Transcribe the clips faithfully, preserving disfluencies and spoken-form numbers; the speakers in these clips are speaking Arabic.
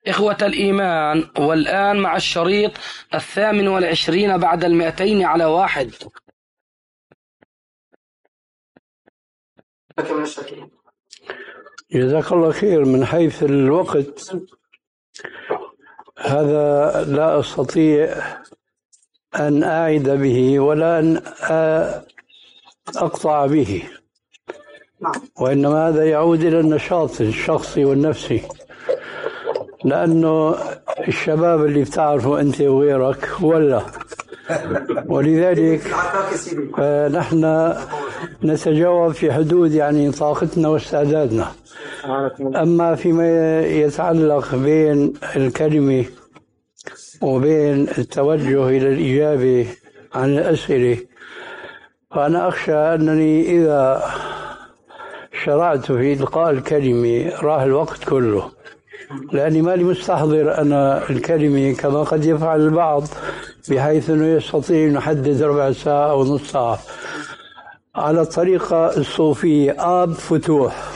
إخوة الإيمان، والآن مع الشريط الثامن والعشرين بعد المئتين على واحد. جزاك الله خير. من حيث الوقت هذا لا أستطيع أن أعد به ولا أن أقطع به، وإنما هذا يعود إلى النشاط الشخصي والنفسي، لأنه الشباب اللي بتعرفه أنت وغيرك ولا، ولذلك نحن نتجاوب في حدود يعني طاقتنا واستعدادنا. أما فيما يتعلق بين الكلمة وبين التوجه إلى الإجابة عن الأسئلة، فأنا أخشى أنني إذا شرعت في إلقاء الكلمة راح الوقت كله، لأني مالي مستحضر أنا الكلمة كما قد يفعل البعض، بحيث أنه يستطيع أن يحدد ربع ساعة أو نص ساعة على الطريقة الصوفية آب فتوح.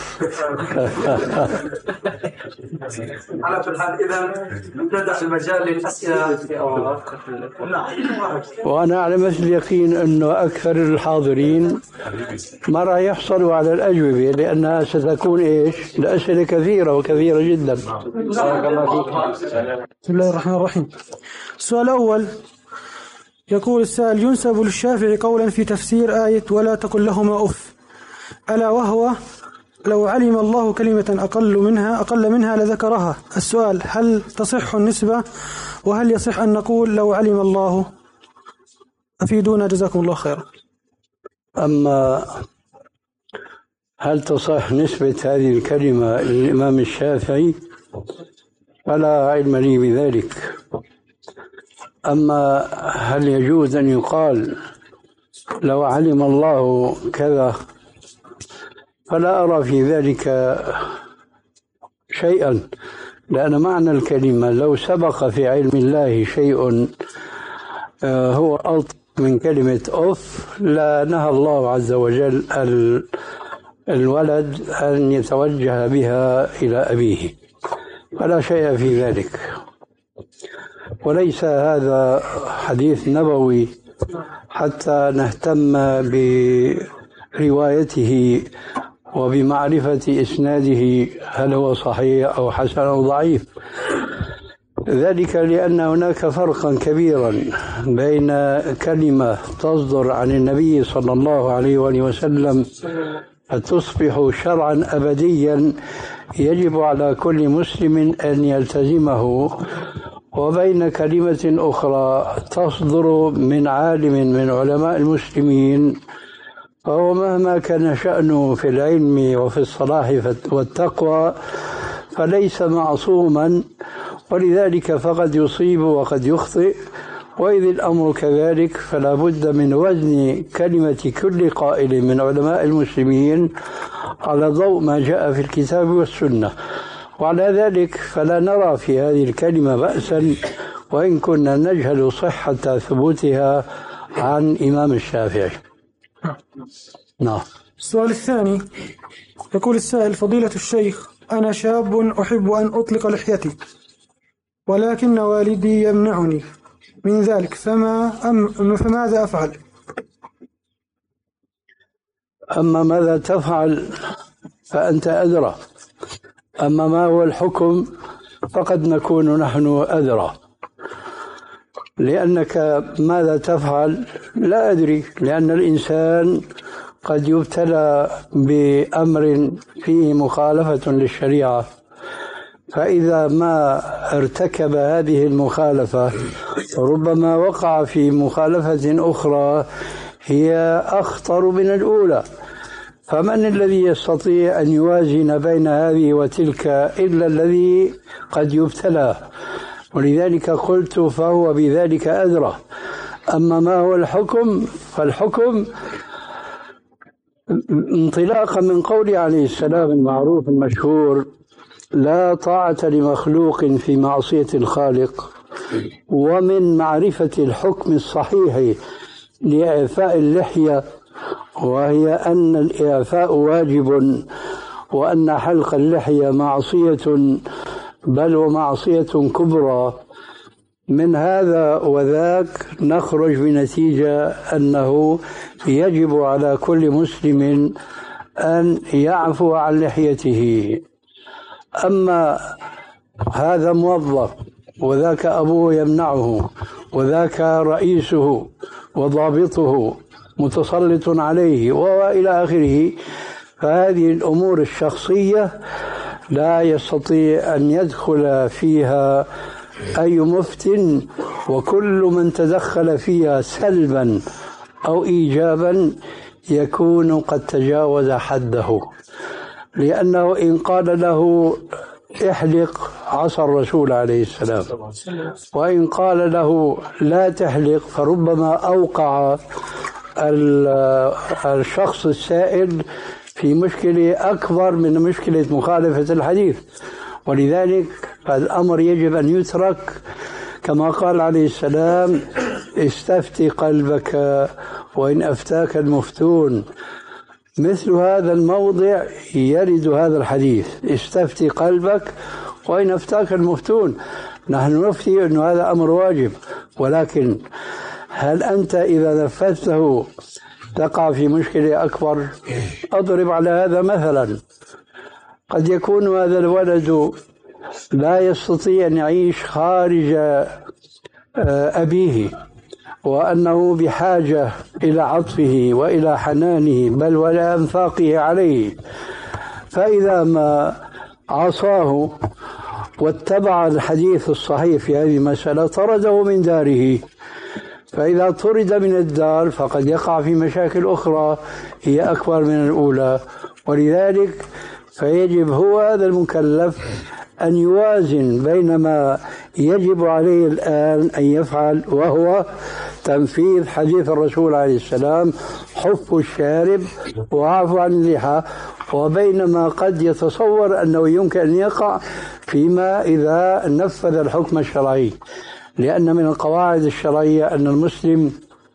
على كل حال إذا ندع المجال للأسئلة في أوراق. وأنا على مثل اليقين أنه أكثر الحاضرين ما راح يحصلوا على الأجوبة، لأنها ستكون إيش؟ الأسئلة كثيرة وكثيرة جدا. بسم الله الرحمن الرحيم. السؤال الأول يقول السائل: ينسب للشافعي قولا في تفسير آية ولا تقل لهما أف، ألا وهو لو علم الله كلمة أقل منها أقل منها لذكرها. السؤال: هل تصح النسبة؟ وهل يصح أن نقول لو علم الله؟ أفيدونا جزاكم الله خيرا. أما هل تصح نسبة هذه الكلمة للإمام الشافعي فلا علم لي بذلك. أما هل يجوز أن يقال لو علم الله كذا، فلا أرى في ذلك شيئا، لأن معنى الكلمة لو سبق في علم الله شيء هو ألطف من كلمة أف لا نهى الله عز وجل الولد أن يتوجه بها إلى أبيه، فلا شيء في ذلك. وليس هذا حديث نبوي حتى نهتم بروايته وبمعرفة إسناده هل هو صحيح أو حسن أو ضعيف، ذلك لأن هناك فرقا كبيرا بين كلمة تصدر عن النبي صلى الله عليه وآله وسلم فتصبح شرعا أبديا يجب على كل مسلم أن يلتزمه، وبين كلمة أخرى تصدر من عالم من علماء المسلمين فهو مهما كان شأنه في العلم وفي الصلاح والتقوى فليس معصوما، ولذلك فقد يصيب وقد يخطئ. وإذ الأمر كذلك فلا بد من وزن كلمة كل قائل من علماء المسلمين على ضوء ما جاء في الكتاب والسنة، وعلى ذلك فلا نرى في هذه الكلمة بأسا وإن كنا نجهل صحة ثبوتها عن إمام الشافعي. نعم. السؤال الثاني يقول السائل: فضيلة الشيخ، أنا شاب أحب أن أطلق لحيتي ولكن والدي يمنعني من ذلك، فما أم فماذا أفعل؟ أما ماذا تفعل فأنت أدرى، أما ما هو الحكم فقد نكون نحن أدرى، لأنك ماذا تفعل لا أدري، لأن الإنسان قد يبتلى بأمر فيه مخالفة للشريعة، فإذا ما ارتكب هذه المخالفة ربما وقع في مخالفة أخرى هي أخطر من الأولى، فمن الذي يستطيع أن يوازن بين هذه وتلك إلا الذي قد يبتلى؟ ولذلك قلت فهو بذلك أدرى. أما ما هو الحكم فالحكم انطلاقا من قول عليه السلام المعروف المشهور: لا طاعة لمخلوق في معصية الخالق، ومن معرفة الحكم الصحيح لإعفاء اللحية، وهي أن الإعفاء واجب وأن حلق اللحية معصية بل ومعصية كبرى. من هذا وذاك نخرج بنتيجة أنه يجب على كل مسلم أن يعفو عن لحيته. أما هذا موظف وذاك أبوه يمنعه وذاك رئيسه وضابطه متسلط عليه وإلى آخره، فهذه الأمور الشخصية لا يستطيع أن يدخل فيها أي مفت، وكل من تدخل فيها سلبا أو إيجابا يكون قد تجاوز حده، لأنه إن قال له احلق عصى الرسول عليه السلام، وإن قال له لا تحلق فربما أوقع الشخص السائل في مشكلة أكبر من مشكلة مخالفة الحديث. ولذلك الأمر يجب أن يترك كما قال عليه السلام: استفتي قلبك وإن أفتاك المفتون. مثل هذا الموضع يرد هذا الحديث: استفتي قلبك وإن أفتاك المفتون. نحن نفتي أن هذا أمر واجب، ولكن هل أنت إذا نفذته تقع في مشكلة أكبر؟ أضرب على هذا مثلا: قد يكون هذا الولد لا يستطيع أن يعيش خارج أبيه، وأنه بحاجة إلى عطفه وإلى حنانه بل ولا أنفاقه عليه، فإذا ما عصاه واتبع الحديث الصحيح في هذه المسألة طرده من داره. فإذا طرد من الدار فقد يقع في مشاكل أخرى هي أكبر من الأولى. ولذلك فيجب هو هذا المكلف أن يوازن بين ما يجب عليه الآن أن يفعل، وهو تنفيذ حديث الرسول عليه السلام: حف الشارب وعفو عن اللحى، وبين ما قد يتصور أنه يمكن أن يقع فيما إذا نفذ الحكم الشرعي. لأن من القواعد الشرعية أن المسلم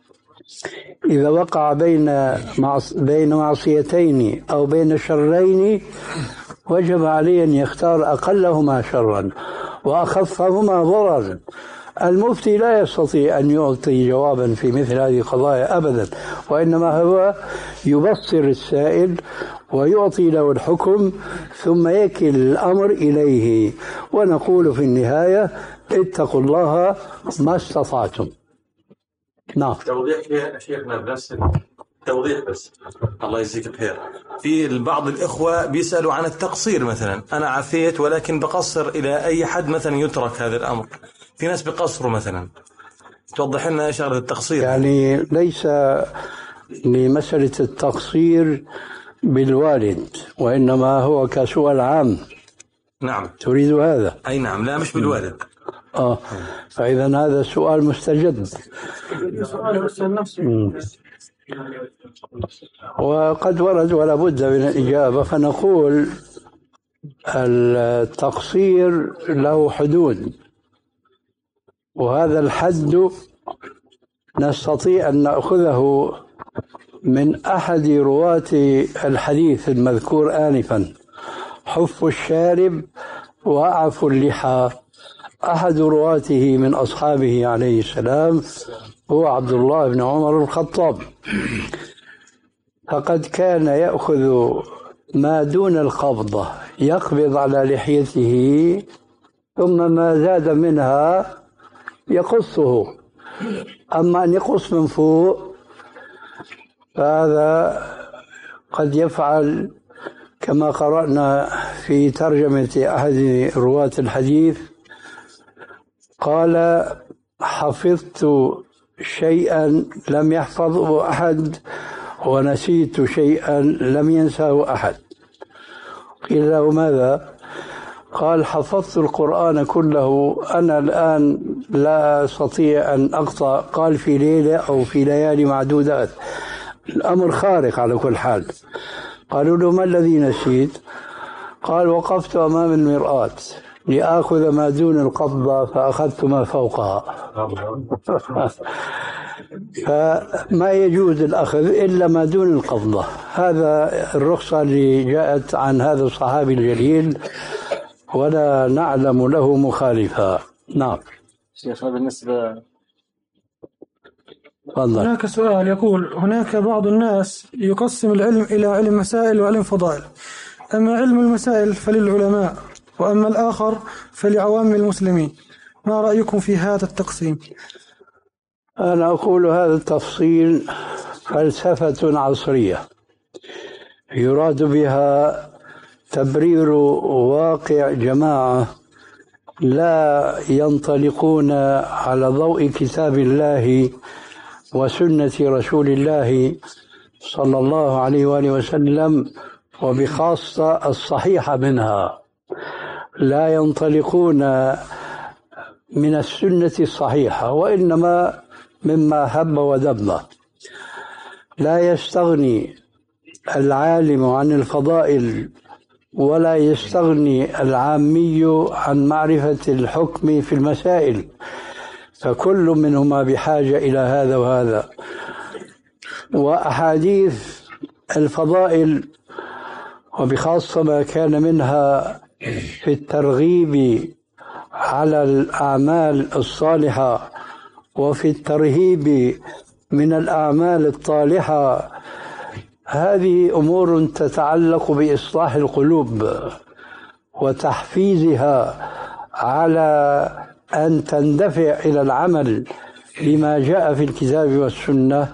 إذا وقع بين بين معصيتين أو بين شرين وجب عليه أن يختار أقلهما شرا وأخفهما ضررا. المفتي لا يستطيع أن يعطي جوابا في مثل هذه القضايا أبدا، وإنما هو يبصر السائل ويعطي له الحكم ثم يكل الأمر إليه. ونقول في النهاية: اتقوا الله ما استطعتم. نعم. توضيح يا شيخنا بس توضيح بس الله يجزيك بخير. في بعض الإخوة بيسألوا عن التقصير، مثلا أنا عفيت ولكن بقصر إلى أي حد مثلا يترك هذا الأمر؟ في ناس بقصروا مثلا، توضح لنا شغلة التقصير. يعني ليس لمسألة التقصير بالوالد، وإنما هو كسؤال عام. نعم. تريد هذا؟ أي نعم. لا مش بالوالد. آه فإذا هذا السؤال مستجد، وقد ورد ولا بد من الإجابة. فنقول التقصير له حدود، وهذا الحد نستطيع أن نأخذه من أحد رواة الحديث المذكور آنفا: حف الشارب وأعف اللحى. أحد رواته من أصحابه عليه السلام هو عبد الله بن عمر الخطاب، فقد كان يأخذ ما دون القبضة، يقبض على لحيته، ثم ما زاد منها يقصه. أما أن يقص من فوق فهذا قد يفعل كما قرأنا في ترجمة أحد رواة الحديث، قال: حفظت شيئا لم يحفظه أحد ونسيت شيئا لم ينساه أحد. قيل له: ماذا؟ قال: حفظت القرآن كله، أنا الآن لا أستطيع أن أقطع. قال: في ليلة أو في ليالي معدودات. الأمر خارق على كل حال. قالوا له: ما الذي نسيت؟ قال: وقفت أمام المرآة لآخذ ما دون القبضة فأخذت ما فوقها. فما يجوز الأخذ إلا ما دون القبضة. هذا الرخصة اللي جاءت عن هذا الصحابي الجليل ولا نعلم له مخالفا. نعم شيخنا بالنسبة تفضل. هناك سؤال يقول: هناك بعض الناس يقسم العلم إلى علم مسائل وعلم فضائل، أما علم المسائل فللعلماء وأما الآخر فلعوام المسلمين، ما رأيكم في هذا التقسيم؟ أنا أقول هذا التفصيل فلسفة عصرية يراد بها تبرير واقع جماعة لا ينطلقون على ضوء كتاب الله وسنة رسول الله صلى الله عليه وآله وسلم، وبخاصة الصحيحة منها. لا ينطلقون من السنة الصحيحة وإنما مما هب ودب. لا يستغني العالم عن الفضائل ولا يستغني العامي عن معرفة الحكم في المسائل، فكل منهما بحاجة إلى هذا وهذا. وأحاديث الفضائل وبخاصة ما كان منها في الترغيب على الأعمال الصالحة وفي الترهيب من الأعمال الطالحة، هذه أمور تتعلق بإصلاح القلوب وتحفيزها على أن تندفع إلى العمل بما جاء في الكتاب والسنة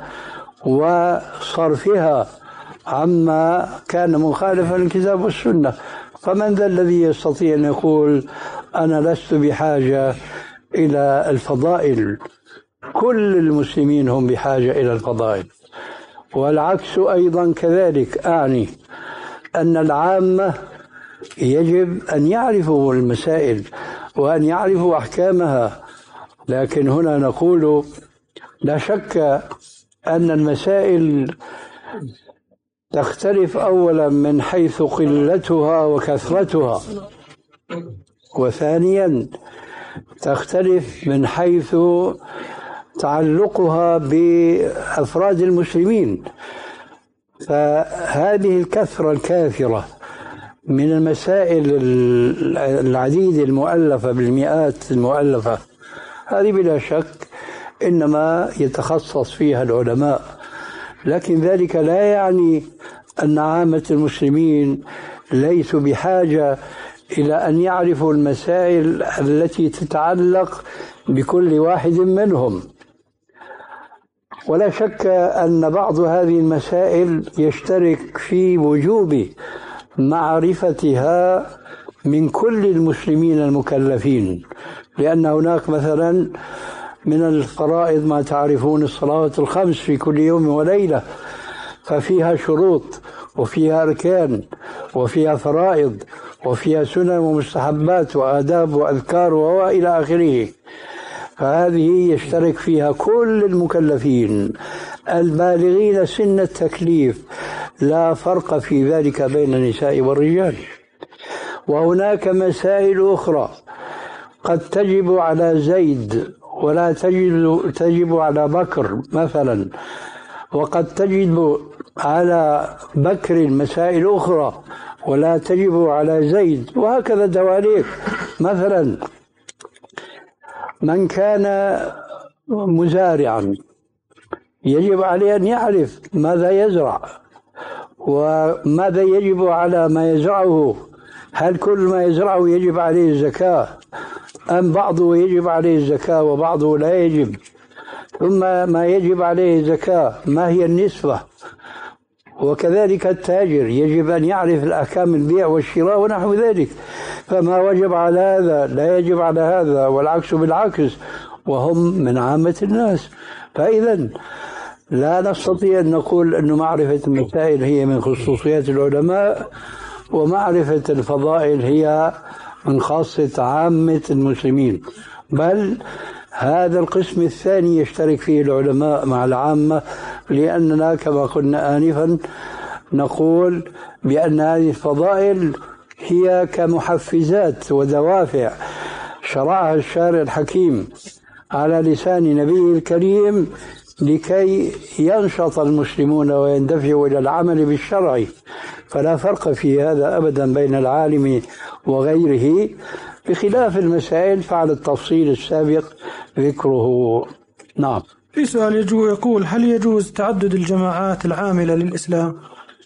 وصرفها عما كان مخالفا للكتاب والسنة. فمن ذا الذي يستطيع أن يقول أنا لست بحاجة إلى الفضائل؟ كل المسلمين هم بحاجة إلى الفضائل، والعكس أيضا كذلك. أعني أن العامة يجب أن يعرفوا المسائل وأن يعرفوا أحكامها، لكن هنا نقول لا شك أن المسائل تختلف أولا من حيث قلتها وكثرتها، وثانيا تختلف من حيث تعلقها بأفراد المسلمين. فهذه الكثرة الكافرة من المسائل العديدة المؤلفة بالمئات المؤلفة، هذه بلا شك إنما يتخصص فيها العلماء، لكن ذلك لا يعني أن عامة المسلمين ليسوا بحاجة إلى أن يعرفوا المسائل التي تتعلق بكل واحد منهم. ولا شك أن بعض هذه المسائل يشترك في وجوب معرفتها من كل المسلمين المكلفين، لأن هناك مثلا من الفرائض ما تعرفون الصلوات الخمس في كل يوم وليلة، ففيها شروط وفيها أركان وفيها فرائض وفيها سنن ومستحبات وآداب وأذكار وإلى آخره. فهذه يشترك فيها كل المكلفين البالغين سن التكليف، لا فرق في ذلك بين النساء والرجال. وهناك مسائل أخرى قد تجب على زيد ولا تجب, تجب على بكر مثلا، وقد تجب على بكر مسائل أخرى ولا تجب على زيد، وهكذا دواليك. مثلا من كان مزارعا يجب عليه أن يعرف ماذا يزرع وماذا يجب على ما يزرعه. هل كل ما يزرعه يجب عليه الزكاة أم بعضه يجب عليه الزكاة وبعضه لا يجب؟ ثم ما يجب عليه الزكاة ما هي النسبة؟ وكذلك التاجر يجب أن يعرف الأحكام البيع والشراء ونحو ذلك، فما وجب على هذا لا يجب على هذا، والعكس بالعكس، وهم من عامة الناس. فإذا لا نستطيع أن نقول أن معرفة المسائل هي من خصوصيات العلماء ومعرفة الفضائل هي من خاصة عامة المسلمين، بل هذا القسم الثاني يشترك فيه العلماء مع العامة، لأننا كما قلنا آنفا نقول بأن هذه الفضائل هي كمحفزات ودوافع شرعها الشارع الحكيم على لسان نبيه الكريم لكي ينشط المسلمون ويندفعوا إلى العمل بالشرع. فلا فرق في هذا أبدا بين العالم وغيره، بخلاف المسائل فعلى التفصيل السابق ذكره. نعم. في سؤال يجو يقول: هل يجوز تعدد الجماعات العاملة للإسلام؟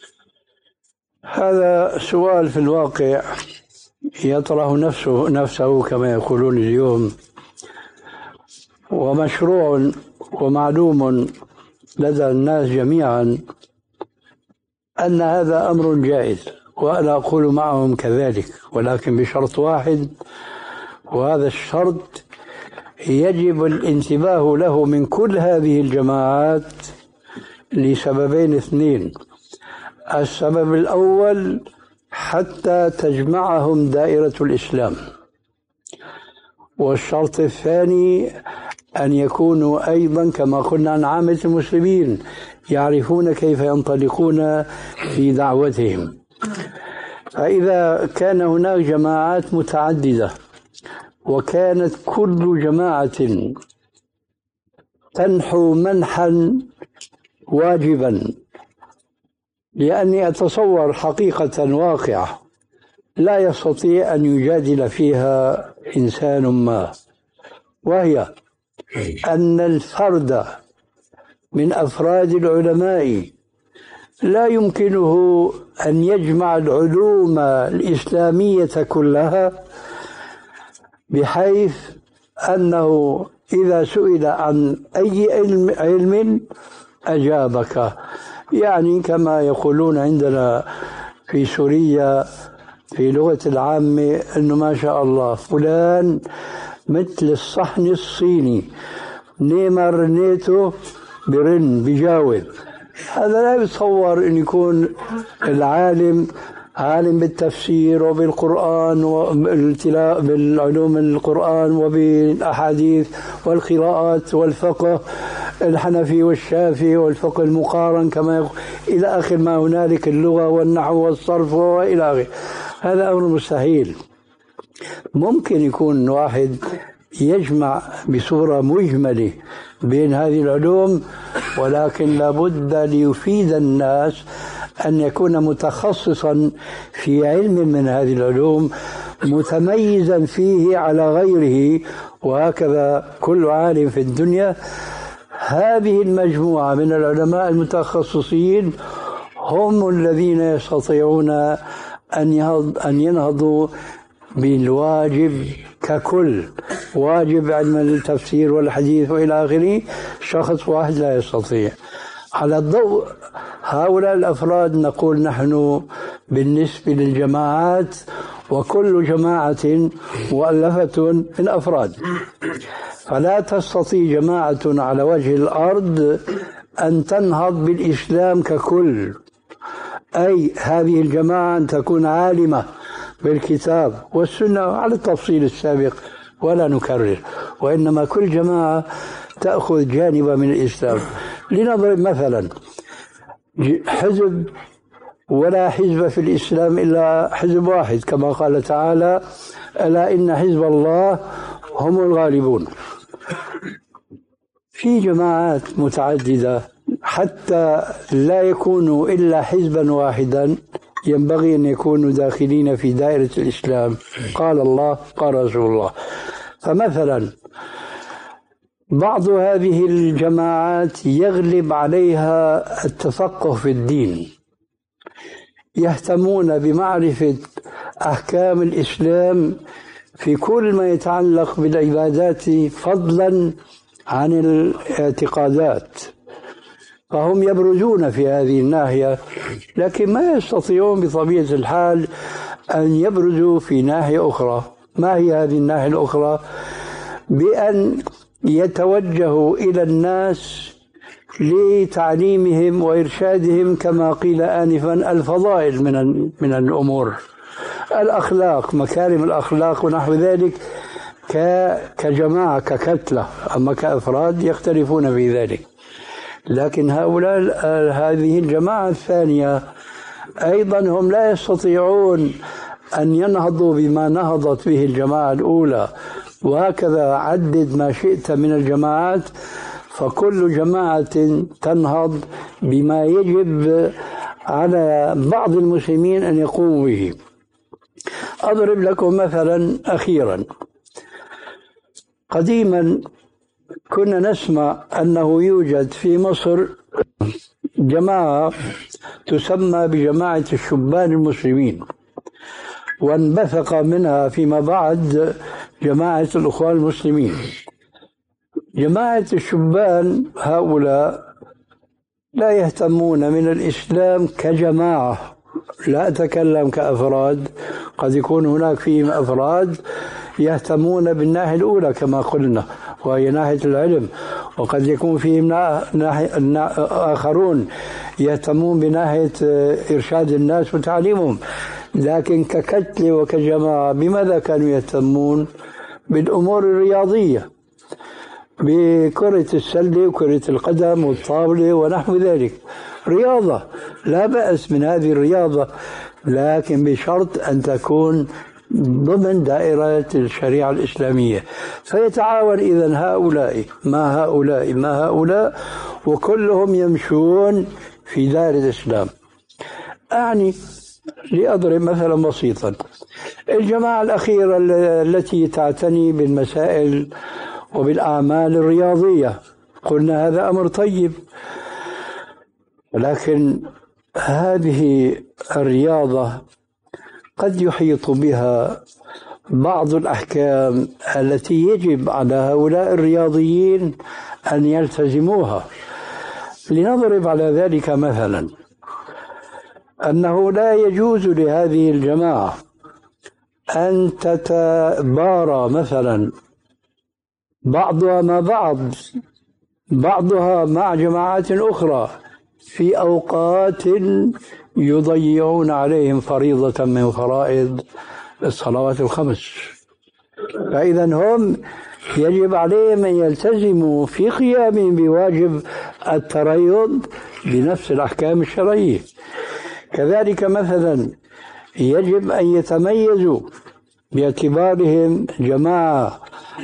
هذا سؤال في الواقع يطرح نفسه نفسه كما يقولون اليوم، ومشروع ومعلوم لدى الناس جميعا أن هذا أمر جائز، وأنا أقول معهم كذلك، ولكن بشرط واحد، وهذا الشرط يجب الانتباه له من كل هذه الجماعات لسببين اثنين. السبب الأول حتى تجمعهم دائرة الإسلام، والشرط الثاني أن يكونوا أيضا كما قلنا عن عامة المسلمين يعرفون كيف ينطلقون في دعوتهم. فإذا كان هناك جماعات متعددة وكانت كل جماعة تنحو منحا واجبا، لأني أتصور حقيقة واقعة لا يستطيع أن يجادل فيها إنسان ما، وهي أن الفرد من أفراد العلماء لا يمكنه أن يجمع العلوم الإسلامية كلها، بحيث أنه إذا سئل عن أي علم, علم أجابك. يعني كما يقولون عندنا في سوريا في لغة العامة أنه ما شاء الله فلان مثل الصحن الصيني، نيما رنيته برن بجاوب. هذا لا يتصور أن يكون العالم عالم بالتفسير وبالقرآن وبالعلوم القرآن وبالأحاديث والقراءات والفقه الحنفي والشافعي والفقه المقارن كما يقول إلى آخر ما هنالك، اللغة والنحو والصرف وإلى آخره. هذا أمر مستحيل. ممكن يكون واحد يجمع بصورة مجملة بين هذه العلوم، ولكن لابد ليفيد الناس أن يكون متخصصا في علم من هذه العلوم متميزا فيه على غيره، وهكذا كل عالم في الدنيا. هذه المجموعة من العلماء المتخصصين هم الذين يستطيعون أن ينهضوا بالواجب ككل، واجب علم التفسير والحديث وإلى آخره. شخص واحد لا يستطيع. على الضوء هؤلاء الأفراد نقول نحن بالنسبة للجماعات، وكل جماعة مؤلفة من أفراد، فلا تستطيع جماعة على وجه الأرض أن تنهض بالإسلام ككل. أي هذه الجماعة أن تكون عالمة بالكتاب والسنة على التفصيل السابق ولا نكرر، وإنما كل جماعة تأخذ جانبا من الإسلام. لنضرب مثلا حزب، ولا حزب في الإسلام إلا حزب واحد كما قال تعالى: ألا إن حزب الله هم الغالبون. في جماعات متعددة حتى لا يكونوا إلا حزبا واحدا ينبغي أن يكونوا داخلين في دائرة الإسلام. قال الله قال رسول الله. فمثلا بعض هذه الجماعات يغلب عليها التفقه في الدين، يهتمون بمعرفة أحكام الإسلام في كل ما يتعلق بالعبادات فضلا عن الاعتقادات، فهم يبرزون في هذه الناحية، لكن ما يستطيعون بطبيعة الحال أن يبرزوا في ناحية أخرى. ما هي هذه الناحية الأخرى؟ بأن يتوجهوا إلى الناس لتعليمهم وإرشادهم كما قيل آنفا الفضائل من من الأمور، الأخلاق، مكارم الأخلاق ونحو ذلك، كجماعة ككتلة. أما كأفراد يختلفون في ذلك. لكن هؤلاء هذه الجماعة الثانية أيضا هم لا يستطيعون أن ينهضوا بما نهضت به الجماعة الأولى، وهكذا عدد ما شئت من الجماعات، فكل جماعة تنهض بما يجب على بعض المسلمين أن يقوموا به. أضرب لكم مثلا أخيرا. قديما كنا نسمع أنه يوجد في مصر جماعة تسمى بجماعة الشبان المسلمين، وانبثق منها فيما بعد جماعة الأخوان المسلمين. جماعة الشبان هؤلاء لا يهتمون من الإسلام كجماعة، لا أتكلم كأفراد، قد يكون هناك فيهم أفراد يهتمون بالناحية الأولى كما قلنا وهي ناحية العلم، وقد يكون فيهم آخرون يهتمون بناحية إرشاد الناس وتعليمهم، لكن ككتلة وكجماعة بماذا كانوا يهتمون؟ بالأمور الرياضية، بكرة السلة وكرة القدم والطاولة ونحو ذلك. رياضة لا بأس من هذه الرياضة، لكن بشرط أن تكون ضمن دائرة الشريعة الإسلامية. فيتعاون إذن هؤلاء مع هؤلاء مع هؤلاء وكلهم يمشون في دائرة الإسلام. أعني لأضرب مثلا بسيطا، الجماعة الأخيرة التي تعتني بالمسائل وبالأعمال الرياضية، قلنا هذا أمر طيب، ولكن هذه الرياضة قد يحيط بها بعض الأحكام التي يجب على هؤلاء الرياضيين أن يلتزموها. لنضرب على ذلك مثلا أنه لا يجوز لهذه الجماعة أن تتبارى مثلا بعضها مع بعض، بعضها مع جماعات أخرى في أوقات يضيعون عليهم فريضة من فرائض الصلوات الخمس. فإذا هم يجب عليهم أن يلتزموا في قيامهم بواجب التريض بنفس الأحكام الشرعية. كذلك مثلا يجب أن يتميزوا باعتبارهم جماعة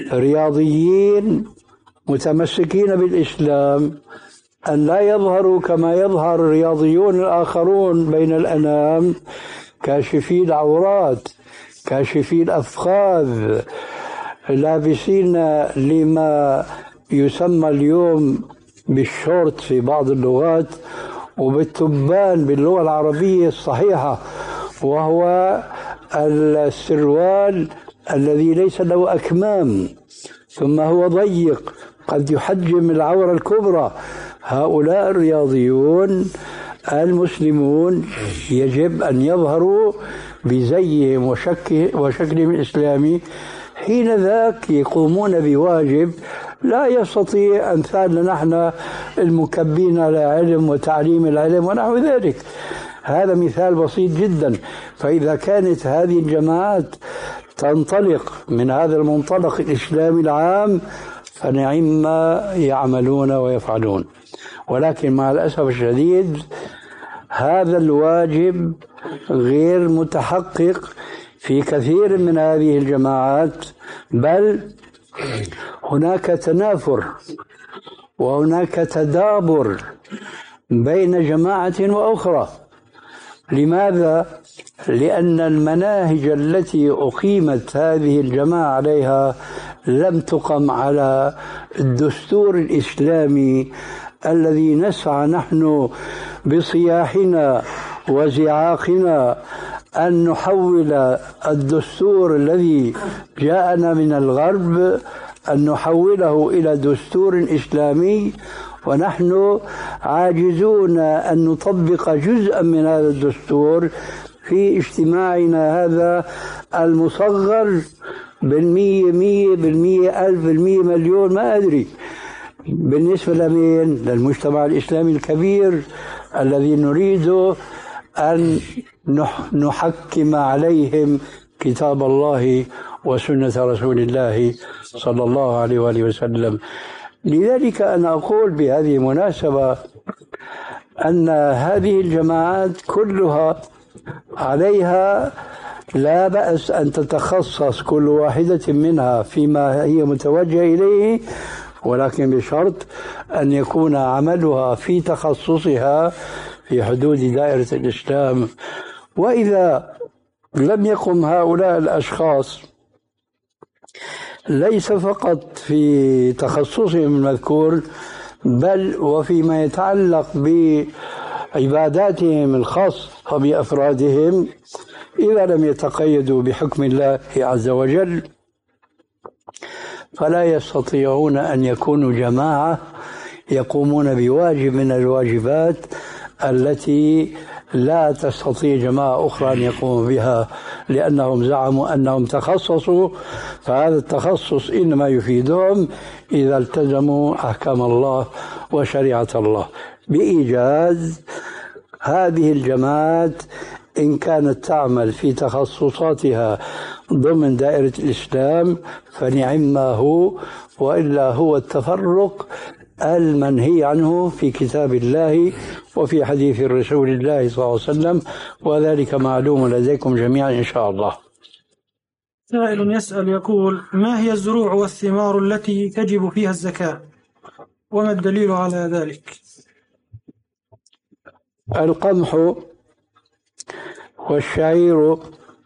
رياضيين متمسكين بالإسلام، أن لا يظهروا كما يظهر الرياضيون الآخرون بين الأنام كاشفي العورات، كاشفي الأفخاذ، لابسين لما يسمى اليوم بالشورت في بعض اللغات وبالتبان باللغة العربية الصحيحة، وهو السروال الذي ليس له أكمام ثم هو ضيق قد يحجم العورة الكبرى. هؤلاء الرياضيون المسلمون يجب أن يظهروا بزيهم وشكلهم الإسلامي، حين ذاك يقومون بواجب لا يستطيع أمثالنا نحن المكبين على علم وتعليم العلم ونحو ذلك. هذا مثال بسيط جدا. فإذا كانت هذه الجماعات تنطلق من هذا المنطلق الإسلامي العام فنعم ما يعملون ويفعلون، ولكن مع الأسف الشديد هذا الواجب غير متحقق في كثير من هذه الجماعات، بل هناك تنافر وهناك تدابر بين جماعة وأخرى. لماذا؟ لأن المناهج التي أقيمت هذه الجماعة عليها لم تقم على الدستور الإسلامي الذي نسعى نحن بصياحنا وزعاقنا أن نحول الدستور الذي جاءنا من الغرب أن نحوله إلى دستور إسلامي، ونحن عاجزون أن نطبق جزءا من هذا الدستور في اجتماعنا هذا المصغر بالمية مية بالمية ألف بالمية مليون ما أدري، بالنسبة لمين؟ للمجتمع الإسلامي الكبير الذي نريد أن نحكم عليهم كتاب الله وسنة رسول الله صلى الله عليه وآله وسلم. لذلك أنا أقول بهذه المناسبة أن هذه الجماعات كلها عليها لا بأس أن تتخصص كل واحدة منها فيما هي متوجهة إليه، ولكن بشرط أن يكون عملها في تخصصها في حدود دائرة الإسلام. وإذا لم يقم هؤلاء الأشخاص ليس فقط في تخصصهم المذكور، بل وفيما يتعلق بعباداتهم الخاصة بأفرادهم، إذا لم يتقيدوا بحكم الله عز وجل فلا يستطيعون أن يكونوا جماعة يقومون بواجب من الواجبات التي لا تستطيع جماعة أخرى أن يقوموا بها، لأنهم زعموا أنهم تخصصوا، فهذا التخصص إنما يفيدهم إذا التزموا أحكام الله وشريعة الله. بإيجاز هذه الجماعات إن كانت تعمل في تخصصاتها ضمن دائرة الإسلام فنعم ما هو، وإلا هو التفرق المنهي عنه في كتاب الله وفي حديث رسول الله صلى الله عليه وسلم، وذلك معلوم لديكم جميعا إن شاء الله. سائل يسأل يقول: ما هي الزروع والثمار التي تجب فيها الزكاة، وما الدليل على ذلك؟ القمح والشعير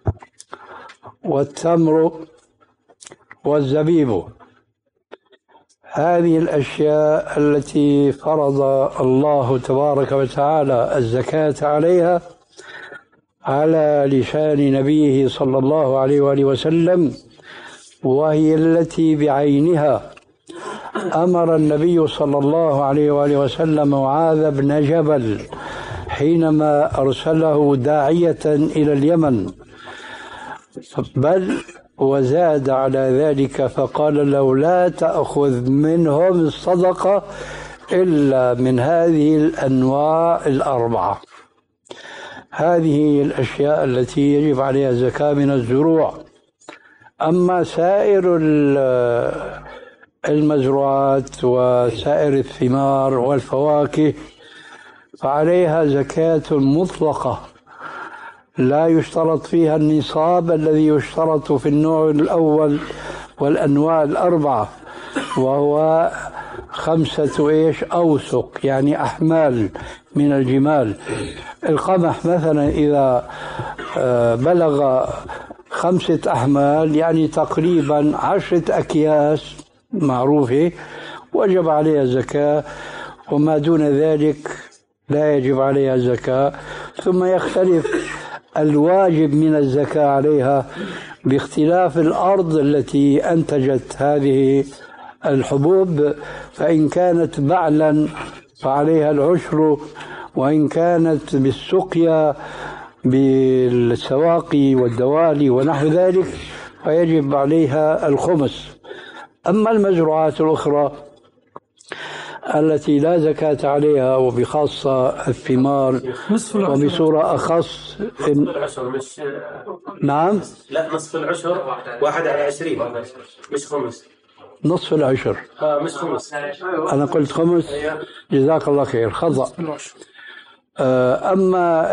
والتمر والزبيب، هذه الأشياء التي فرض الله تبارك وتعالى الزكاة عليها على لسان نبيه صلى الله عليه وآله وسلم، وهي التي بعينها أمر النبي صلى الله عليه وآله وسلم معاذ بن جبل حينما أرسله داعية إلى اليمن، بل وزاد على ذلك فقال له: لا تأخذ منهم الصدقة إلا من هذه الأنواع الأربعة. هذه الأشياء التي يجب عليها الزكاة من الزروع. أما سائر المزروعات وسائر الثمار والفواكه فعليها زكاة مطلقة لا يشترط فيها النصاب الذي يشترط في النوع الأول والأنواع الأربعة، وهو خمسة إيش أوسق، يعني أحمال من الجمال. القمح مثلا إذا بلغ خمسة أحمال يعني تقريبا عشرة أكياس معروفة وجب عليها الزكاة، وما دون ذلك لا يجب عليها الزكاة. ثم يختلف الواجب من الزكاة عليها باختلاف الأرض التي أنتجت هذه الحبوب، فإن كانت بعلا فعليها العشر، وإن كانت بالسقيا بالسواقي والدوالي ونحو ذلك فيجب عليها الخمس. أما المزروعات الأخرى التي لا زكاة عليها وبخاصة الثمار وبصورة أخص نصف العشر مش نعم لا نصف العشر واحد على عشرين مش خمس. نصف العشر آه مش خمس. أنا قلت خمس، جزاك الله خير، خطأ. أما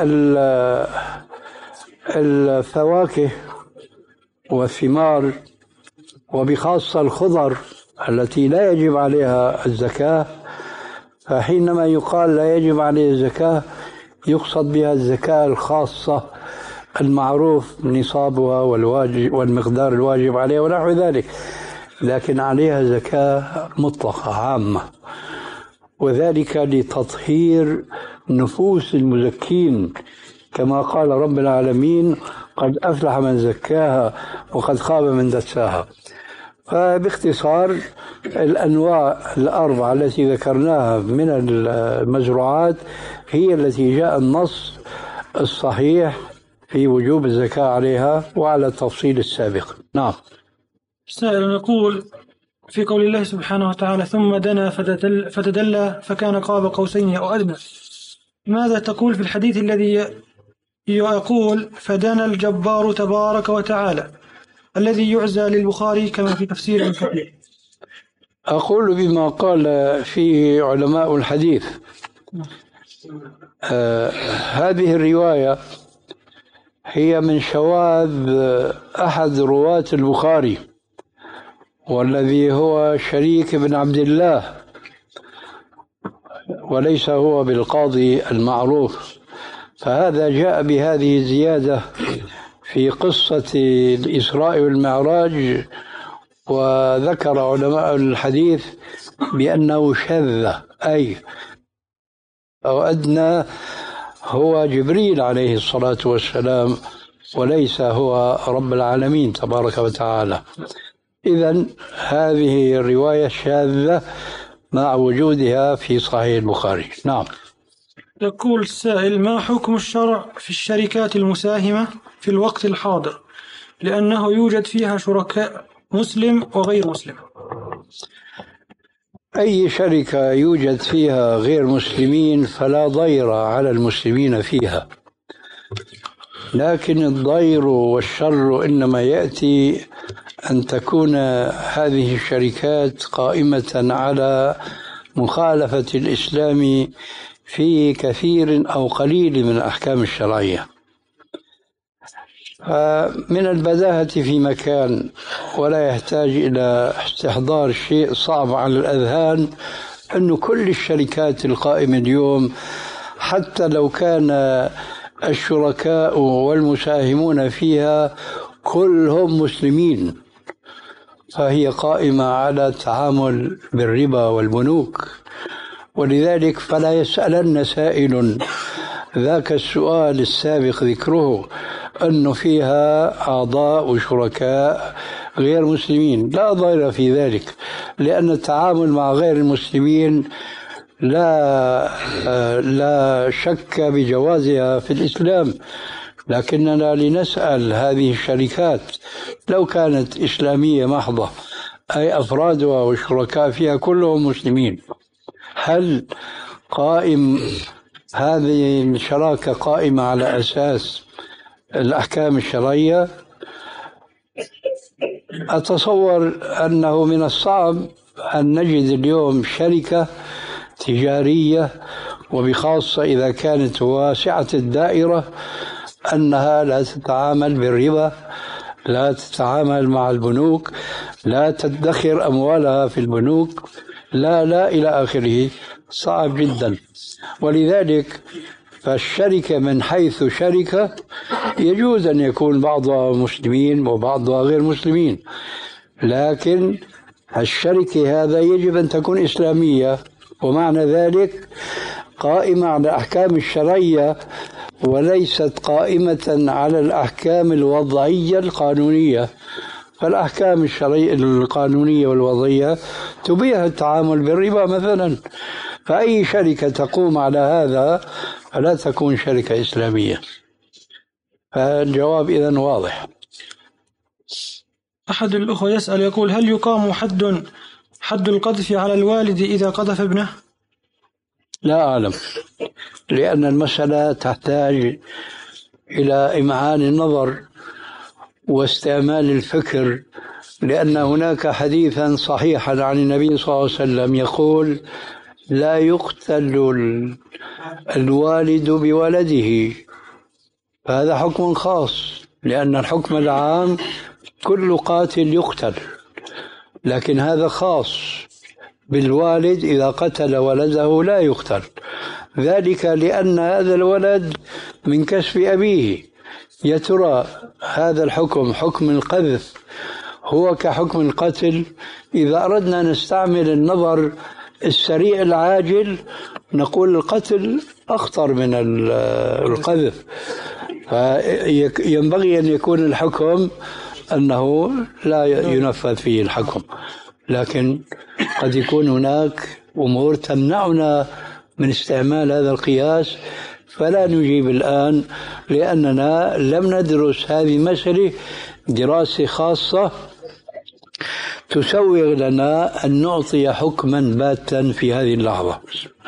الفواكه والثمار وبخاصة الخضر التي لا يجب عليها الزكاة، فحينما يقال لا يجب عليه الزكاة يقصد بها الزكاة الخاصة المعروف نصابها والواجب والمقدار الواجب عليها ونحو ذلك، لكن عليها زكاة مطلقة عامة، وذلك لتطهير نفوس المزكين، كما قال رب العالمين: قد أفلح من زكاها وقد خاب من دساها. فباختصار الأنواع الأربعة التي ذكرناها من المزروعات هي التي جاء النص الصحيح في وجوب الزكاة عليها وعلى التفصيل السابق. نعم. سائل يقول: في قول الله سبحانه وتعالى: ثم دنا فتدل فتدلى فكان قاب قوسين أو أدنى، ماذا تقول في الحديث الذي يقول: فدنا الجبار تبارك وتعالى، الذي يعزى للبخاري كما في تفسير ابن كثير؟ أقول بما قال فيه علماء الحديث. آه هذه الرواية هي من شواذ أحد رواة البخاري، والذي هو شريك بن عبد الله، وليس هو بالقاضي المعروف، فهذا جاء بهذه الزيادة في في قصة الإسراء والمعراج، وذكر علماء الحديث بأنه شذ، أي أو أدنى هو جبريل عليه الصلاة والسلام، وليس هو رب العالمين تبارك وتعالى. إذن هذه الرواية شاذة مع وجودها في صحيح البخاري. نعم. يقول السائل: ما حكم الشرع في الشركات المساهمة في الوقت الحاضر، لأنه يوجد فيها شركاء مسلم وغير مسلم؟ أي شركة يوجد فيها غير مسلمين فلا ضير على المسلمين فيها، لكن الضير والشر إنما يأتي أن تكون هذه الشركات قائمة على مخالفة الإسلام في كثير أو قليل من الأحكام الشرعية. من البداهة في مكان، ولا يحتاج إلى استحضار شيء صعب على الأذهان، أن كل الشركات القائمة اليوم حتى لو كان الشركاء والمساهمون فيها كلهم مسلمين فهي قائمة على التعامل بالربا والبنوك. ولذلك فلا يسألن سائل ذاك السؤال السابق ذكره أنه فيها أعضاء وشركاء غير مسلمين، لا ضير في ذلك، لأن التعامل مع غير المسلمين لا لا شك بجوازها في الإسلام، لكننا لنسأل هذه الشركات لو كانت إسلامية محضة، أي أفرادها والشركاء فيها كلهم مسلمين، هل قائم هذه الشراكة قائمة على أساس الأحكام الشرعية؟ أتصور أنه من الصعب أن نجد اليوم شركة تجارية، وبخاصة إذا كانت واسعة الدائرة، أنها لا تتعامل بالربا، لا تتعامل مع البنوك، لا تدخر أموالها في البنوك، لا لا إلى آخره. صعب جدا. ولذلك فالشركة من حيث شركة يجوز أن يكون بعضها مسلمين وبعضها غير مسلمين، لكن الشركة هذا يجب أن تكون إسلامية، ومعنى ذلك قائمة على الأحكام الشرعية وليست قائمة على الأحكام الوضعية القانونية. فالأحكام الشرعية القانونية والوضعية تبيح التعامل بالربا مثلا، فأي شركة تقوم على هذا فلا تكون شركة إسلامية. فالجواب إذن واضح. أحد الأخوة يسأل يقول: هل يقام حد حد القذف على الوالد إذا قذف ابنه؟ لا أعلم، لأن المسألة تحتاج إلى إمعان النظر واستعمال الفكر، لأن هناك حديثا صحيحا عن النبي صلى الله عليه وسلم يقول: لا يقتل الوالد بولده، فهذا حكم خاص، لأن الحكم العام كل قاتل يقتل، لكن هذا خاص بالوالد، إذا قتل ولده لا يقتل، ذلك لأن هذا الولد من كسب أبيه. يا ترى هذا الحكم حكم القذف هو كحكم القتل؟ إذا أردنا نستعمل النظر السريع العاجل نقول القتل أخطر من القذف، فينبغي أن يكون الحكم أنه لا ينفذ فيه الحكم، لكن قد يكون هناك أمور تمنعنا من استعمال هذا القياس، فلا نجيب الآن لأننا لم ندرس هذه المسألة دراسة خاصة تسوغ لنا أن نعطي حكما باتا في هذه اللحظة.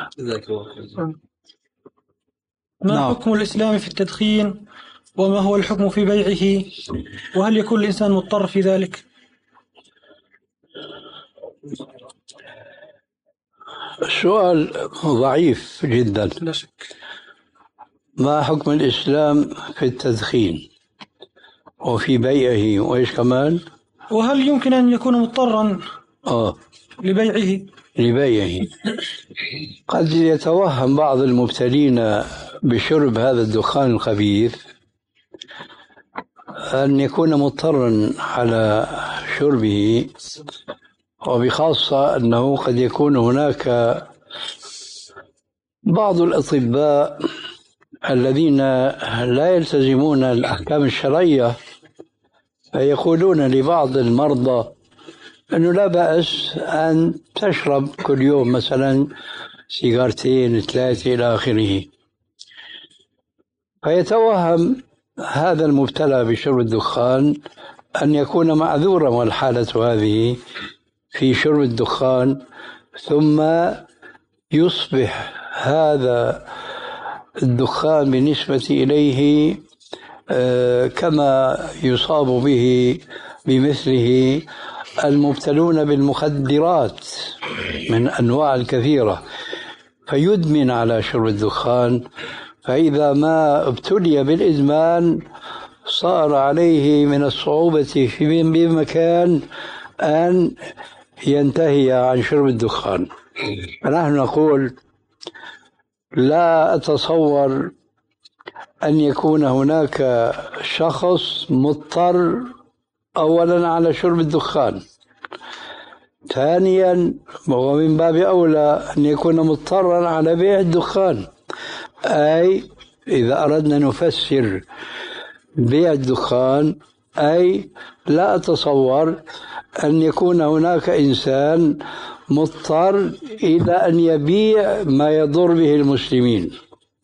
ما نعم. حكم الإسلام في التدخين، وما هو الحكم في بيعه، وهل يكون الإنسان مضطر في ذلك؟ السؤال ضعيف جدا. لا شك. ما حكم الإسلام في التدخين وفي بيعه، وإيش كمان؟ وهل يمكن أن يكون مضطرا آه. لبيعه؟ لبيعه قد يتوهم بعض المبتلين بشرب هذا الدخان الخبيث أن يكون مضطرا على شربه، وبخاصة أنه قد يكون هناك بعض الأطباء الذين لا يلتزمون الأحكام الشرعية فيقولون لبعض المرضى أنه لا بأس أن تشرب كل يوم مثلا سيجارتين ثلاثة إلى آخره، فيتوهم هذا المبتلى بشرب الدخان أن يكون معذورا، والحالة هذه في شرب الدخان، ثم يصبح هذا الدخان بالنسبة إليه كما يصاب به بمثله المبتلون بالمخدرات من أنواع الكثيرة، فيدمن على شرب الدخان. فإذا ما ابتلي بالإدمان صار عليه من الصعوبة في بمكان أن ينتهي عن شرب الدخان. فنحن نقول لا أتصور أن يكون هناك شخص مضطر أولا على شرب الدخان، ثانيا ومن باب أولى أن يكون مضطرا على بيع الدخان. أي إذا أردنا نفسر بيع الدخان، أي لا أتصور أن يكون هناك إنسان مضطر إلى أن يبيع ما يضر به المسلمين،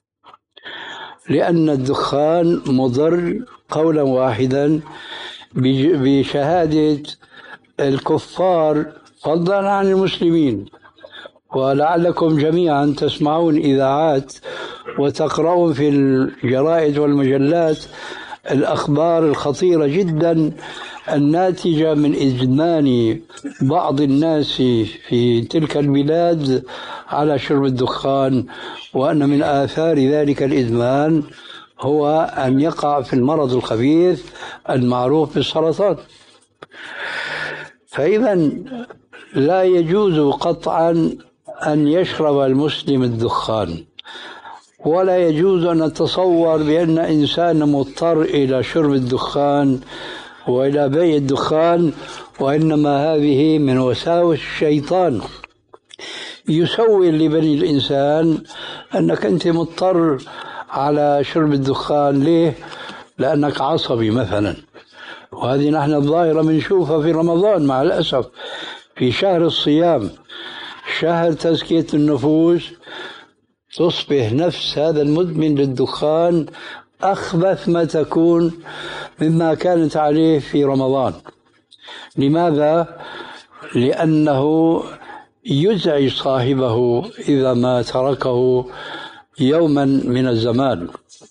لأن الدخان مضر قولا واحدا بشهادة الكفار فضلا عن المسلمين. ولعلكم جميعا تسمعون إذاعات وتقرؤون في الجرائد والمجلات الأخبار الخطيرة جدا الناتجة من إدمان بعض الناس في تلك البلاد على شرب الدخان، وأن من آثار ذلك الإدمان هو أن يقع في المرض الخبيث المعروف بالسرطان. فإذا لا يجوز قطعا أن يشرب المسلم الدخان، ولا يجوز أن نتصور بأن إنسان مضطر إلى شرب الدخان وإلى بيع الدخان، وإنما هذه من وساوس الشيطان يسول لبني الإنسان أنك أنت مضطر على شرب الدخان. ليه؟ لأنك عصبي مثلا، وهذه نحن الظاهرة بنشوفها في رمضان مع الأسف، في شهر الصيام، شهر تزكية النفوس، تصبح نفس هذا المدمن للدخان أخبث ما تكون مما كانت عليه في رمضان. لماذا؟ لأنه يزعج صاحبه إذا ما تركه يوما من الزمان.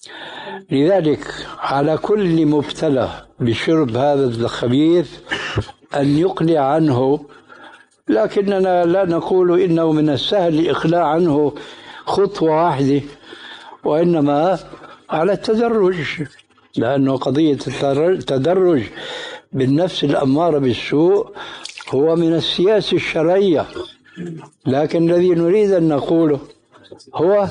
لذلك على كل مبتلى بشرب هذا الخبيث أن يقلع عنه، لكننا لا نقول إنه من السهل الإقلاع عنه خطوة واحدة، وإنما على التدرج، لأنه قضية التدرج بالنفس الأمارة بالسوء هو من السياسة الشرعية. لكن الذي نريد أن نقوله هو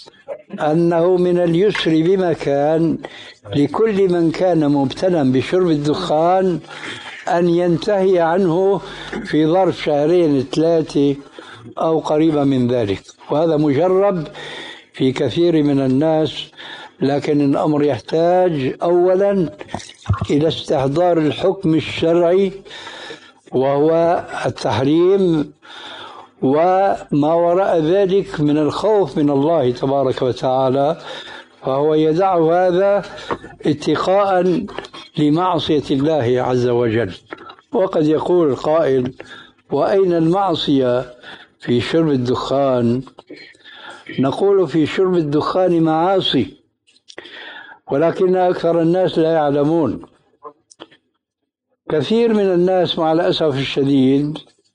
أنه من اليسر بمكان لكل من كان مبتلا بشرب الدخان أن ينتهي عنه في ظرف شهرين ثلاثة أو قريبا من ذلك، وهذا مجرب في كثير من الناس. لكن الأمر يحتاج أولا إلى استحضار الحكم الشرعي وهو التحريم، وما وراء ذلك من الخوف من الله تبارك وتعالى، فهو يدع هذا اتقاء لمعصية الله عز وجل. وقد يقول القائل: وأين المعصية في شرب الدخان؟ نقول في شرب الدخان معاصي، ولكن أكثر الناس لا يعلمون. كثير من الناس مع الأسف الشديد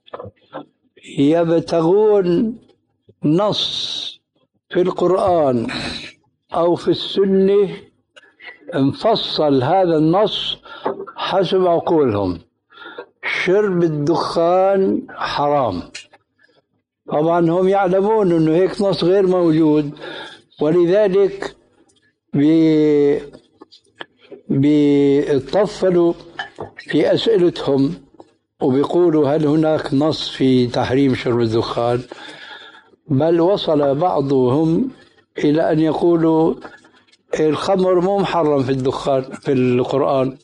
يبتغون نص في القرآن أو في السنة مفصل هذا النص حسب عقولهم. شرب الدخان حرام، طبعا هم يعلمون أنه هيك نص غير موجود، ولذلك بيتطفلوا في أسئلتهم وبيقولوا هل هناك نص في تحريم شرب الدخان، بل وصل بعضهم إلى أن يقولوا الخمر مو محرم في الدخان في القرآن،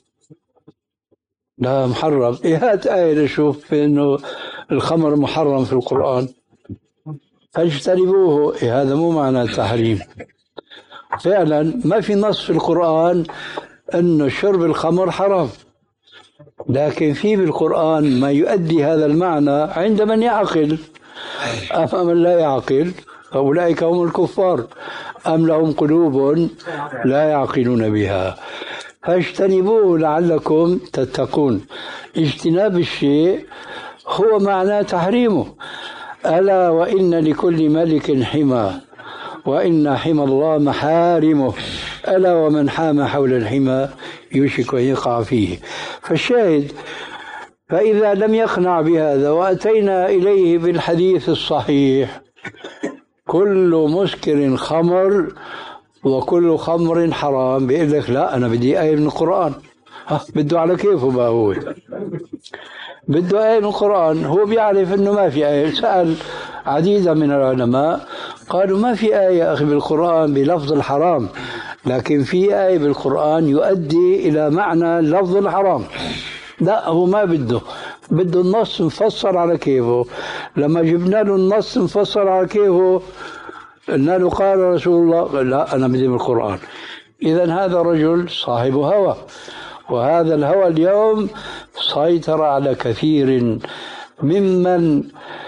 لا محرم. إيه هات آية نشوف إنه الخمر محرم في القرآن فاجتنبوه. إيه هذا مو معنى التحريم. فعلا ما في نص في القرآن أنه شرب الخمر حرام، لكن في بالقرآن ما يؤدي هذا المعنى عند من يعقل. أما من لا يعقل فأولئك هم الكفار، أم لهم قلوب لا يعقلون بها. فاجتنبوه لعلكم تتقون. اجتناب الشيء هو معنى تحريمه. ألا وإن لكل ملك حمى وإن حمى الله محارمه، ألا ومن حام حول الحمى يوشك أن يقع فيه. فالشاهد، فإذا لم يقنع بهذا وأتينا إليه بالحديث الصحيح كل مسكر خمر وكل خمر حرام، بيقول لك لا أنا بدي آية من القرآن. ها بده على كيفه بقى، هو بده آية من القرآن. هو بيعرف أنه ما في آية. سأل عديدا من العلماء قالوا ما في آية أخي بالقرآن بلفظ الحرام، لكن في آية بالقرآن يؤدي إلى معنى لفظ الحرام. لا هو ما بده، بده النص مفسر على كيفه. لما جبنا له النص مفسر على كيفه قلنا له قال رسول الله، لا أنا بدي من القرآن. إذن هذا رجل صاحب هوى، وهذا الهوى اليوم سيطر على كثير ممن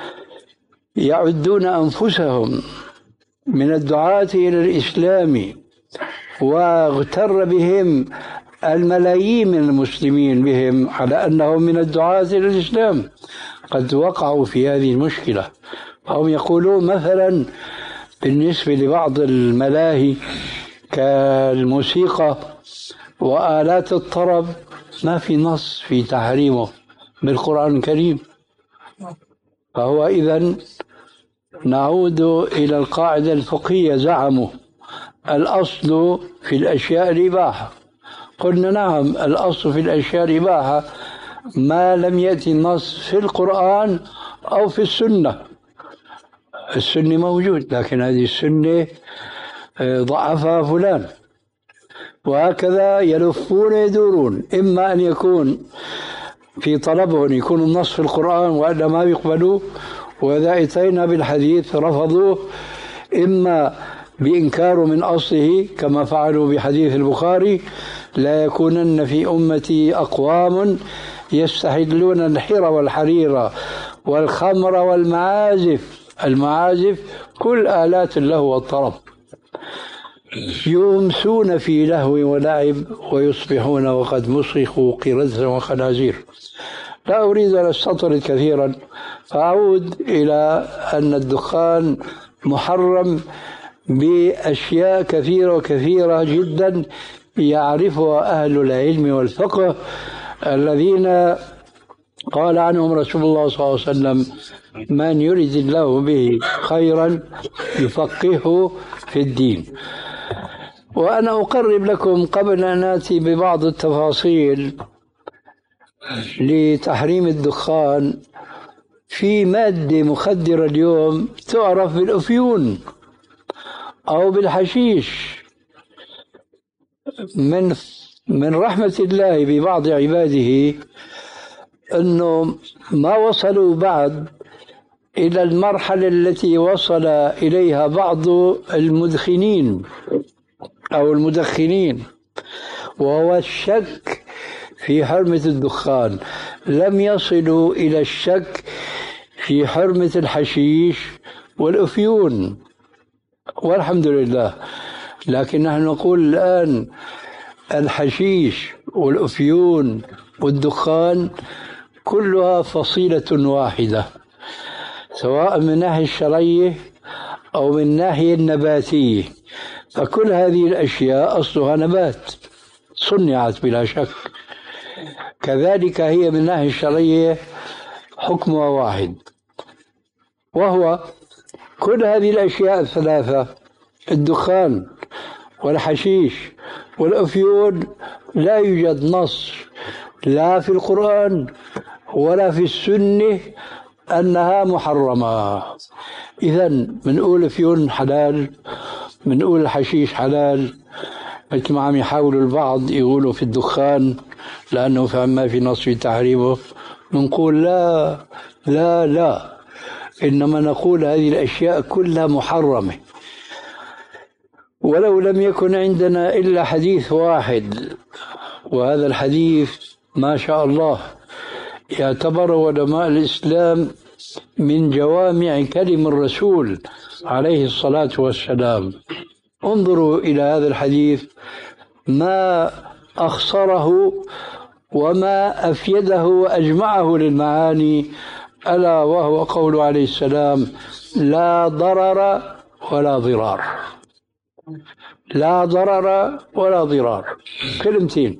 يعدون أنفسهم من الدعاة إلى الإسلام، واغتر بهم الملايين من المسلمين بهم على أنهم من الدعاة إلى الإسلام. قد وقعوا في هذه المشكلة. هم يقولون مثلا بالنسبة لبعض الملاهي كالموسيقى وآلات الطرب ما في نص في تحريمه بالقرآن الكريم. فهو إذن نعود إلى القاعدة الفقهية. زعموا الأصل في الأشياء الإباحة، قلنا نعم الأصل في الأشياء الإباحة ما لم يأتي النص في القرآن أو في السنة. السنة موجود لكن هذه السنة ضعفها فلان، وهكذا يلفون يدورون. إما أن يكون في طلبهم يكون النص في القرآن وإلا ما بيقبلوه، وإذا أتينا بالحديث رفضوه، إما بإنكاره من أصله كما فعلوا بحديث البخاري لا يكونن في أمتي أقوام يستحلون الحر والحرير والخمر والمعازف. المعازف كل آلات اللهو والطرب، يمسون في لهو ولعب ويصبحون وقد مسخوا قردة وخنازير. لا أريد أن أستطرد كثيرا، فأعود إلى أن الدخان محرم بأشياء كثيرة وكثيرة جدا يعرفها أهل العلم والفقه الذين قال عنهم رسول الله صلى الله عليه وسلم من يريد الله به خيرا يفقهه في الدين. وأنا أقرب لكم قبل أن آتي ببعض التفاصيل لتحريم الدخان في مادة مخدرة اليوم تعرف بالأفيون أو بالحشيش. من من رحمة الله ببعض عباده أنه ما وصلوا بعد إلى المرحلة التي وصل إليها بعض المدخنين أو المدخنين، وهو الشك في حرمة الدخان. لم يصلوا إلى الشك في حرمة الحشيش والأفيون، والحمد لله. لكن نحن نقول الآن الحشيش والأفيون والدخان كلها فصيلة واحدة، سواء من الناحية الشرعية أو من الناحية النباتية. فكل هذه الأشياء أصلها نبات صنعت بلا شك، كذلك هي من الناحية الشرعية حكمها واحد، وهو كل هذه الأشياء الثلاثة الدخان والحشيش والأفيون لا يوجد نص لا في القرآن ولا في السنة أنها محرمة. إذن منقول أفيون حلال، منقول الحشيش حلال، مثل ما عم يحاولوا البعض يقولوا في الدخان لأنه ما في نص في تحريمه. نقول لا لا لا، إنما نقول هذه الأشياء كلها محرمة. ولو لم يكن عندنا إلا حديث واحد، وهذا الحديث ما شاء الله يعتبر علماء الإسلام من جوامع كلم الرسول عليه الصلاة والسلام. انظروا إلى هذا الحديث ما أخصره وما أفيده وأجمعه للمعاني، ألا وهو قول عليه السلام: لا ضرر ولا ضرار. لا ضرر ولا ضرار، كلمتين.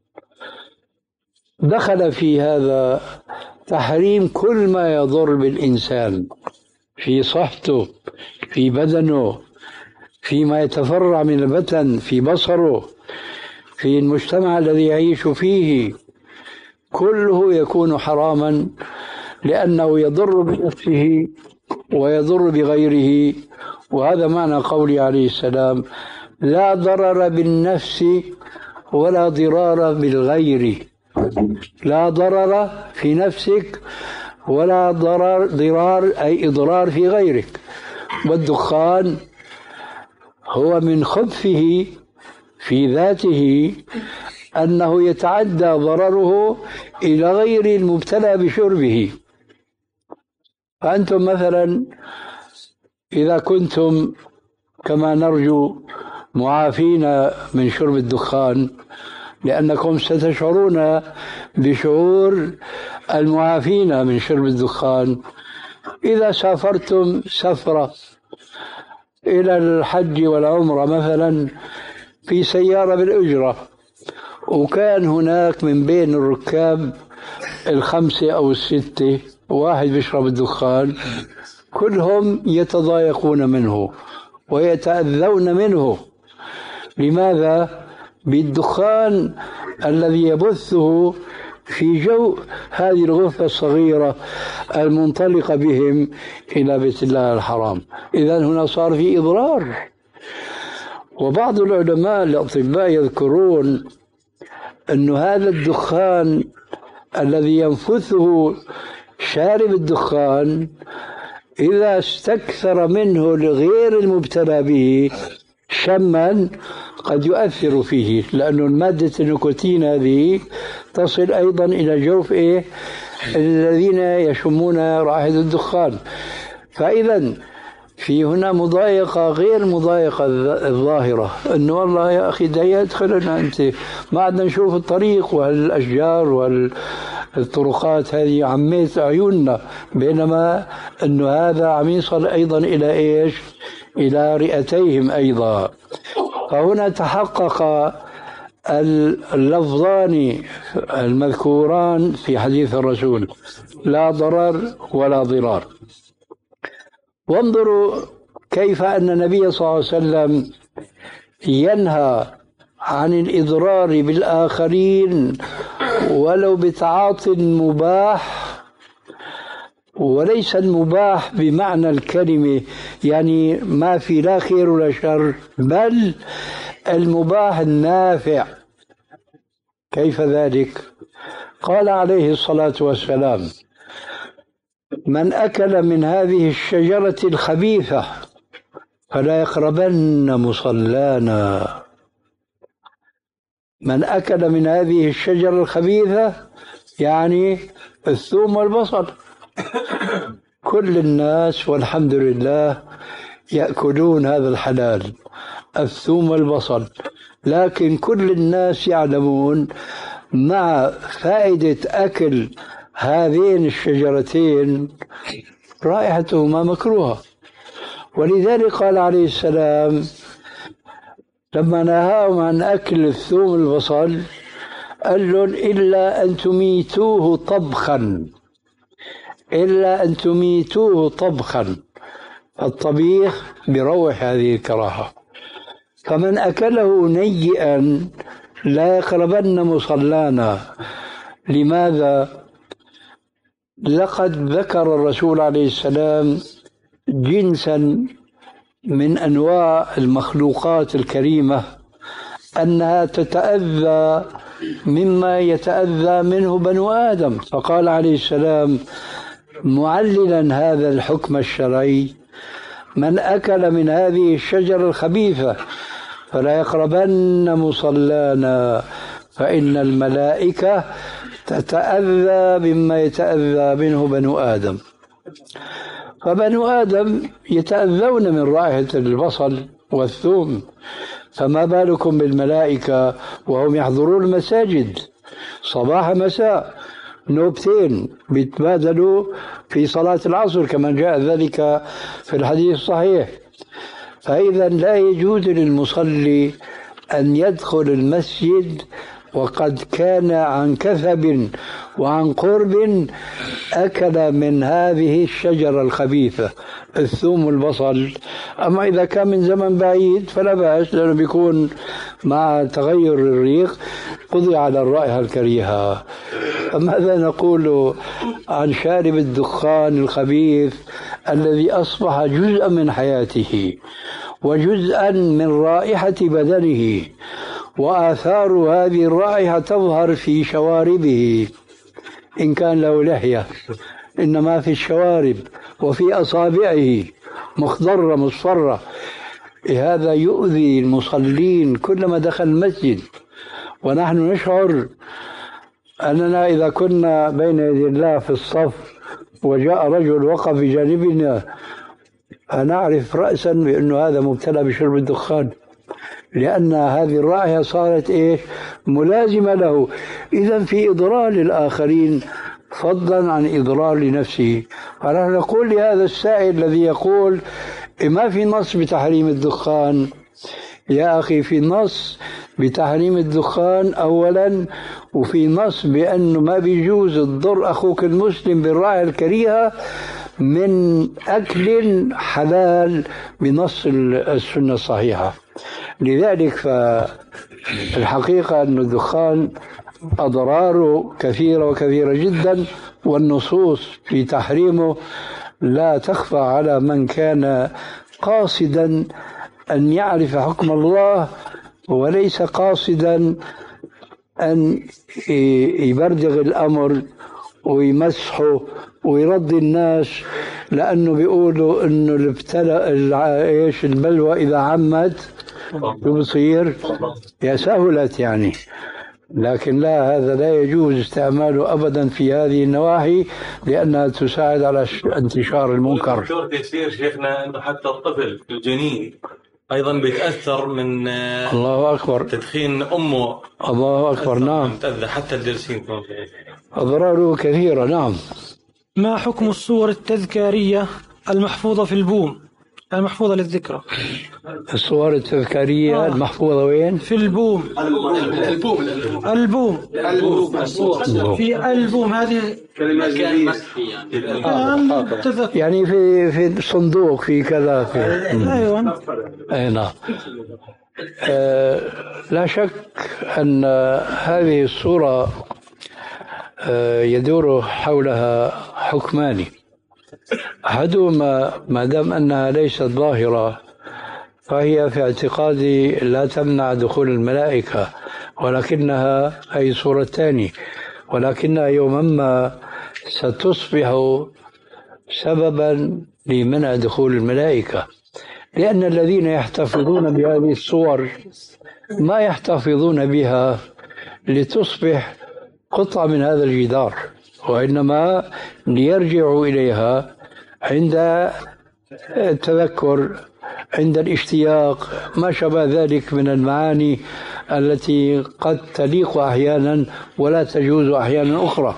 دخل في هذا تحريم كل ما يضر بالإنسان في صحته، في بدنه، فيما يتفرع من البدن، في بصره، في المجتمع الذي يعيش فيه، كله يكون حراما لأنه يضر بنفسه ويضر بغيره. وهذا معنى قوله عليه السلام: لا ضرر بالنفس ولا ضرار بالغير. لا ضرر في نفسك ولا ضرر ضرار أي إضرار في غيرك. والدخان هو من خبثه في ذاته أنه يتعدى ضرره إلى غير المبتلى بشربه. فأنتم مثلا إذا كنتم كما نرجو معافين من شرب الدخان، لأنكم ستشعرون بشعور المعافين من شرب الدخان إذا سافرتم سفرة إلى الحج والعمرة مثلا في سيارة بالأجرة، وكان هناك من بين الركاب الخمسة أو الستة واحد بيشرب الدخان، كلهم يتضايقون منه ويتأذون منه. لماذا؟ بالدخان الذي يبثه في جو هذه الغرفة الصغيرة المنطلقة بهم إلى بيت الله الحرام. إذن هنا صار في إضرار. وبعض العلماء الأطباء يذكرون أن هذا الدخان الذي ينفثه شارب الدخان إذا استكثر منه الغير المبتلى به شما قد يؤثر فيه، لأن المادة النيكوتين هذه تصل أيضا إلى جوف إيه الذين يشمون رائحة الدخان. فإذا في هنا مضايقة غير مضايقة الظاهرة، أنه والله يا أخي ده يدخلنا أنت ما عدنا نشوف الطريق والأشجار والطرقات هذه عميت عيوننا، بينما أنه هذا عم يصل أيضا إلى إيش؟ إلى رئتيهم أيضا. فهنا تحقق اللفظان المذكوران في حديث الرسول: لا ضرر ولا ضرار. وانظروا كيف أن النبي صلى الله عليه وسلم ينهى عن الإضرار بالآخرين ولو بتعاطي مباح، وليس المباح بمعنى الكلمة يعني ما في لا خير ولا شر، بل المباح النافع. كيف ذلك؟ قال عليه الصلاة والسلام: من أكل من هذه الشجرة الخبيثة فلا يقربن مصلانا. من أكل من هذه الشجرة الخبيثة يعني الثوم والبصل. كل الناس والحمد لله يأكلون هذا الحلال، الثوم والبصل، لكن كل الناس يعلمون مع فائدة أكل هذين الشجرتين رائحتهما مكروهة. ولذلك قال عليه السلام لما نهاهم عن أكل الثوم والبصل قال لهم: إلا أن تميتوه طبخا، إلا أن تميتوه طبخا. الطبيخ بروح هذه الكراهة. فمن أكله نيئا لا يقربن مصلانا. لماذا؟ لقد ذكر الرسول عليه السلام جنسا من أنواع المخلوقات الكريمة أنها تتأذى مما يتأذى منه بنو آدم، فقال عليه السلام معللا هذا الحكم الشرعي: من أكل من هذه الشجرة الخبيثة فلا يقربن مصلانا فإن الملائكة تتأذى مما يتأذى منه بنو آدم. فبنو آدم يتأذون من رائحة البصل والثوم، فما بالكم بالملائكة وهم يحضرون المساجد صباح مساء، نوبتين بيتبادلوا في صلاة العصر كما جاء ذلك في الحديث الصحيح. فإذا لا يجوز للمصلي أن يدخل المسجد وقد كان عن كثب وعن قرب أكل من هذه الشجرة الخبيثة الثوم والبصل. أما إذا كان من زمن بعيد فلا بأس، لأنه بيكون مع تغير الريق قضي على الرائحة الكريهة. فماذا نقول عن شارب الدخان الخبيث الذي أصبح جزءا من حياته وجزءا من رائحة بدنه، وآثار هذه الرائحة تظهر في شواربه إن كان له لحية، إنما في الشوارب وفي أصابعه مخضرة مصفرة. هذا يؤذي المصلين كلما دخل المسجد. ونحن نشعر أننا إذا كنا بين يدي الله في الصف وجاء رجل وقف بجانبنا فنعرف رأسا بأنه هذا مبتلى بشرب الدخان، لأن هذه الرائحة صارت إيش؟ ملازمة له. إذن في إضرار للآخرين فضلا عن إضرار لنفسه. فنحن نقول لهذا السائل الذي يقول ما في نص بتحريم الدخان، يا أخي في نص بتحريم الدخان أولا، وفي نص بأنه ما بيجوز تضر أخوك المسلم بالرائحة الكريهة من أكل حلال بنص السنة الصحيحة. لذلك فالحقيقة أن الدخان أضراره كثيرة وكثيرة جدا، والنصوص في تحريمه لا تخفى على من كان قاصدا أن يعرف حكم الله وليس قاصدا أن يبردغ الأمر ويمسحه ويرضي الناس، لأنه بيقولوا إنه الابتلاء إيش البلوى إذا عمت بصير يا سهلت يعني. لكن لا، هذا لا يجوز استعماله أبدا في هذه النواحي لأنها تساعد على انتشار المنكر. دكتور تيسير شيخنا أنه حتى الطفل الجنين أيضا بيتأثر من الله أكبر تدخين أمه. الله أكبر. نعم، تأذى حتى الجالسين أضراره كثيرة. نعم. ما حكم الصور التذكارية المحفوظة في البوم، المحفوظة للذكرى؟ الصور التذكارية آه. المحفوظة وين؟ في البوم. البوم البوم البوم في البوم، هذه كلمة جديدة يعني, يعني في في صندوق في كذا في أيوة. أي نعم. آه لا شك أن هذه الصورة آه يدور حولها حكمان. أحدهما ما دام أنها ليست ظاهرة فهي في اعتقادي لا تمنع دخول الملائكة، ولكنها أي صورة ثانية، ولكنها يوما ما ستصبح سببا لمنع دخول الملائكة، لأن الذين يحتفظون بهذه الصور ما يحتفظون بها لتصبح قطعة من هذا الجدار، وإنما ليرجعوا إليها عند التذكر، عند الاشتياق، ما شابه ذلك من المعاني التي قد تليق أحيانا ولا تجوز أحيانا أخرى.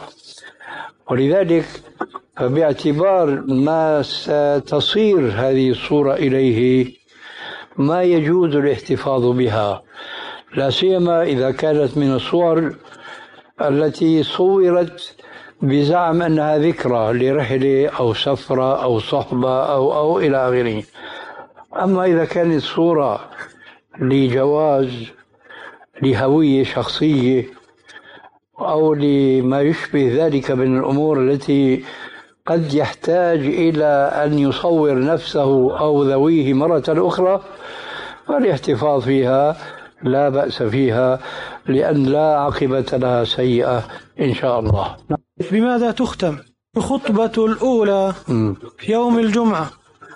ولذلك فباعتبار ما ستصير هذه الصورة إليه ما يجوز الاحتفاظ بها، لا سيما إذا كانت من الصور التي صورت بزعم أنها ذكرى لرحلة أو سفرة أو صحبة أو أو إلى آخره. أما إذا كانت صورة لجواز لهوية شخصية أو لما يشبه ذلك من الأمور التي قد يحتاج إلى أن يصور نفسه أو ذويه مرة أخرى، فالاحتفاظ فيها لا بأس فيها، لأن لا عاقبة لها سيئة إن شاء الله. بماذا تختم الخطبة الأولى في يوم الجمعة؟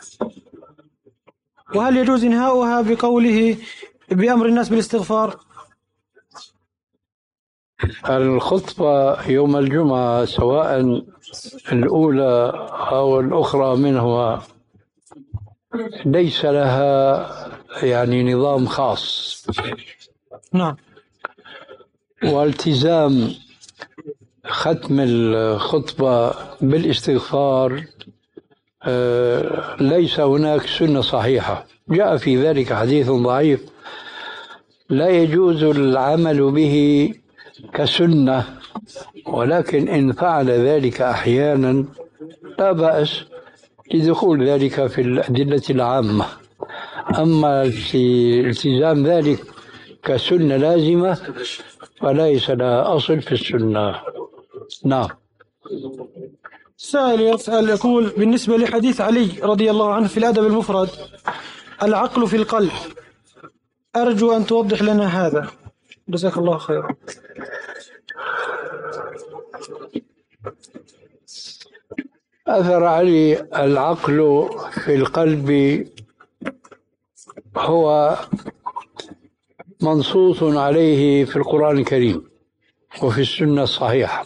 وهل يجوز إنهاؤها بقوله بأمر الناس بالاستغفار؟ الخطبة يوم الجمعة سواء الأولى أو الأخرى منها ليس لها يعني نظام خاص. نعم. والتزام ختم الخطبة بالاستغفار ليس هناك سنة صحيحة، جاء في ذلك حديث ضعيف لا يجوز العمل به كسنة، ولكن إن فعل ذلك أحيانا لا بأس لدخول ذلك في الأدلة العامة. أما التزام ذلك كسنة لازمة فليس لها أصل في السنة. نعم. سائل يسأل يقول بالنسبة لحديث علي رضي الله عنه في الأدب المفرد العقل في القلب، أرجو أن توضح لنا هذا، جزاك الله خيرا. أثر علي العقل في القلب هو منصوص عليه في القرآن الكريم وفي السنة الصحيحة.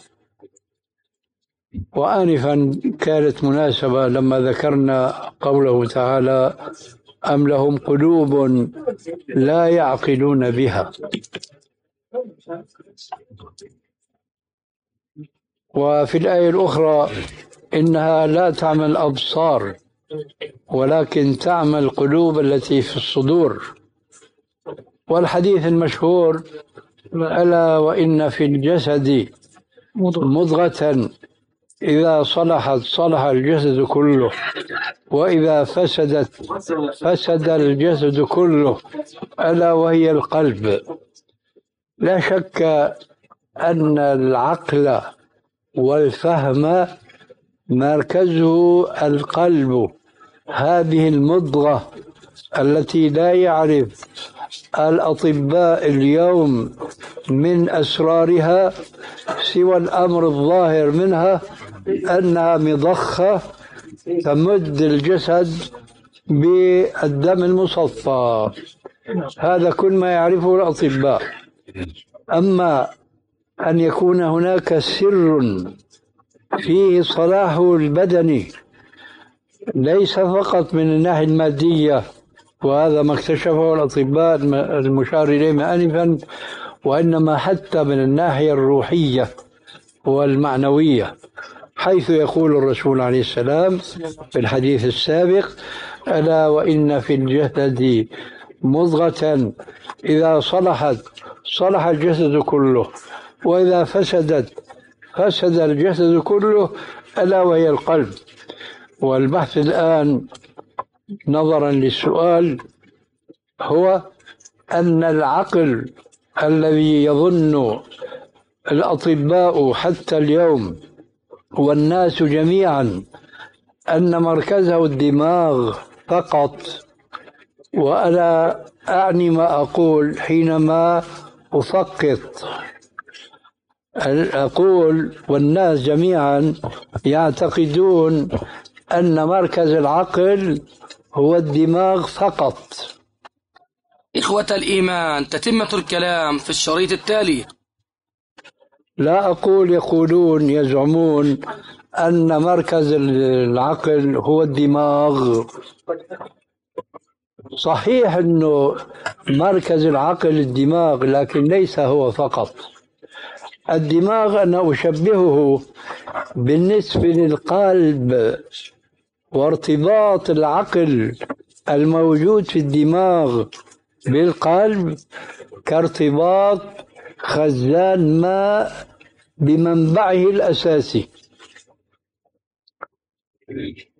وآنفا كانت مناسبة لما ذكرنا قوله تعالى أم لهم قلوب لا يعقلون بها. وفي الآية الأخرى إنها لا تعمل الأبصار ولكن تعمل القلوب التي في الصدور. والحديث المشهور ألا وإن في الجسد مضغة إذا صلحت صلح الجسد كله وإذا فسدت فسد الجسد كله ألا وهي القلب. لا شك أن العقل والفهم مركزه القلب، هذه المضغة التي لا يعرف الأطباء اليوم من أسرارها سوى الأمر الظاهر منها أنها مضخة تمد الجسد بالدم المصفى. هذا كل ما يعرفه الأطباء. أما أن يكون هناك سر فيه صلاحه البدني ليس فقط من الناحية المادية، وهذا ما اكتشفه الأطباء المشار إليهم آنفا، وإنما حتى من الناحية الروحية والمعنوية، حيث يقول الرسول عليه السلام في الحديث السابق ألا وإن في الجسد مضغة إذا صلحت صلح الجسد كله وإذا فسدت فسد الجسد كله ألا وهي القلب. والبحث الآن نظرا للسؤال هو أن العقل الذي يظن الأطباء حتى اليوم والناس جميعا أن مركزه الدماغ فقط، وأنا أعني ما أقول حينما أفقط، أقول والناس جميعا يعتقدون أن مركز العقل هو الدماغ فقط. إخوة الإيمان، تتمة الكلام في الشريط التالي. لا أقول يقولون يزعمون أن مركز العقل هو الدماغ. صحيح أنه مركز العقل الدماغ، لكن ليس هو فقط. الدماغ أنا أشبهه بالنسبة للقلب، وارتباط العقل الموجود في الدماغ بالقلب كارتباط خزان ماء بمنبعه الأساسي.